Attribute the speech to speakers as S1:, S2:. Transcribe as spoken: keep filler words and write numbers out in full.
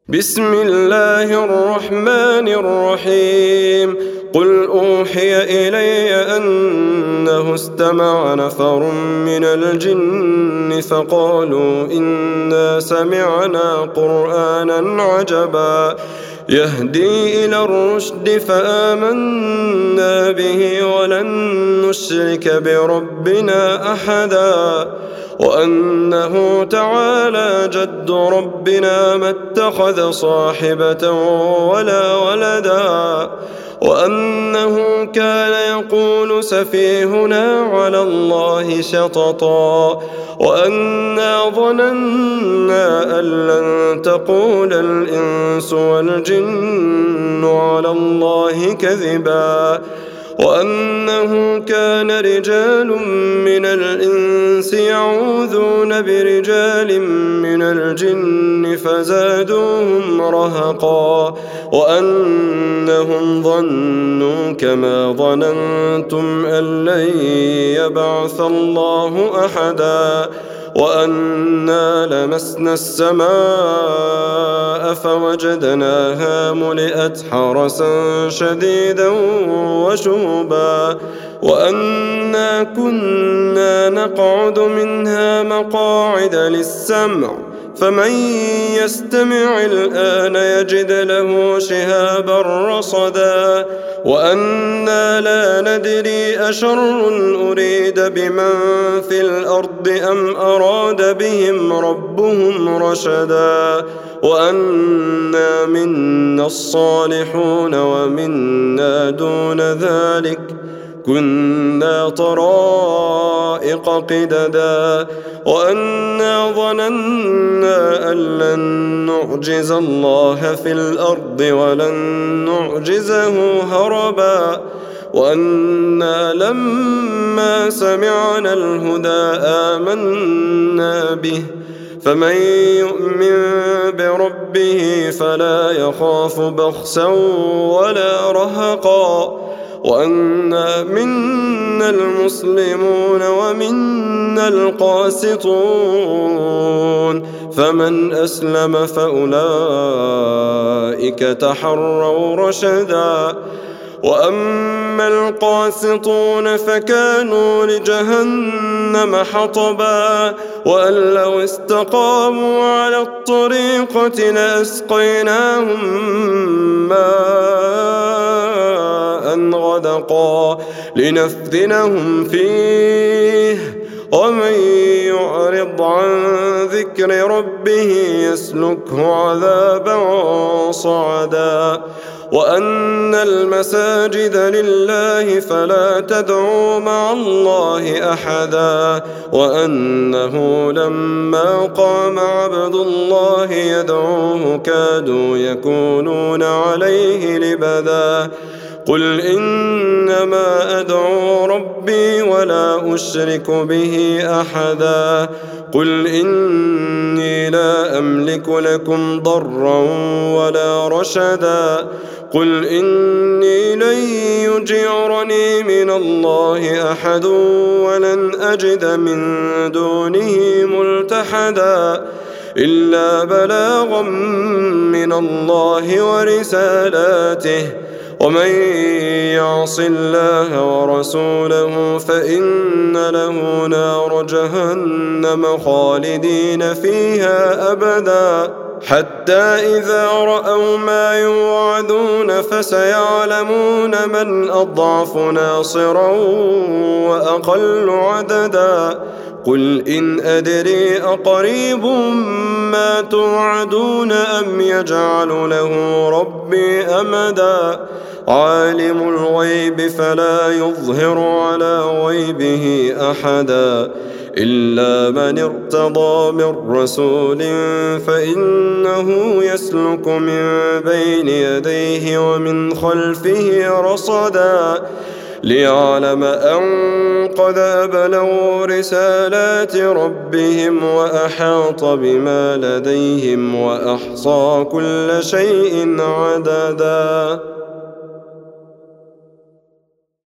S1: بسم الله الرحمن الرحيم قل أوحي إلي أنه استمع نفر من الجن فقالوا إنا سمعنا قرآنا عجبا يهدي إلى الرشد فآمنا به ولن نشرك بربنا أحدا وأنه تعالى جد ربنا ما اتخذ صاحبة ولا ولدا وأنه كان يقول سفيهنا على الله شططا وأنا ظننا أن لن تقول الإنس والجن على الله كذبا وأنه كان رجال من الإنس يعوذون برجال من الجن فزادوهم رهقا وأنهم ظنوا كما ظننتم أن لن يبعث الله أحدا وأنا لمسنا السماء فوجدناها ملئت حرسا شديدا وشهبا وأنا كنا نقعد منها مقاعد للسمع فمن يستمع الآن يجد له شهابا رصدا وأنا لا ندري أشر أريد بمن في الأرض أم أراد بهم ربهم رشدا وأنا منا الصالحون ومنا دون ذلك كنا طرائق قددا وأنا ظننا أن لن نعجز الله في الأرض ولن نعجزه هربا وأنا لما سمعنا الهدى آمنا به فمن يؤمن بربه فلا يخاف بخسا ولا رهقا وأنا منا المسلمون ومنا القاسطون فمن أسلم فأولئك تحروا رشدا وأما القاسطون فكانوا لجهنم حطبا وأن لو استقاموا على الطريقة لأسقيناهم ماء غدقا لنفتنهم فيه ومن يعرض عن ذكر ربه يسلكه عذابا صعدا وأن المساجد لله فلا تدعوا مع الله أحدا وأنه لما قام عبد الله يدعوه كادوا يكونون عليه لبدا قل إنما أدعو ربي ولا أشرك به أحدا قل إني لا أملك لكم ضرا ولا رشدا قل إني لن يجيرني من الله أحد ولن أجد من دونه ملتحدا إلا بلاغا من الله ورسالاته ومن يعص الله ورسوله فإن له نار جهنم خالدين فيها أبدا حتى إذا رأوا ما يوعدون فسيعلمون من أضعف ناصرا وأقل عددا قل إن أدري أقريب ما توعدون أم يجعل له ربي أمدا عالم الغيب فلا يظهر على غيبه أحدا إلا من ارتضى من رسول فإنه يسلك من بين يديه ومن خلفه رصدا ليعلم أن قد أبلغوا رسالات ربهم وأحاط بما لديهم وأحصى كل شيء عددا.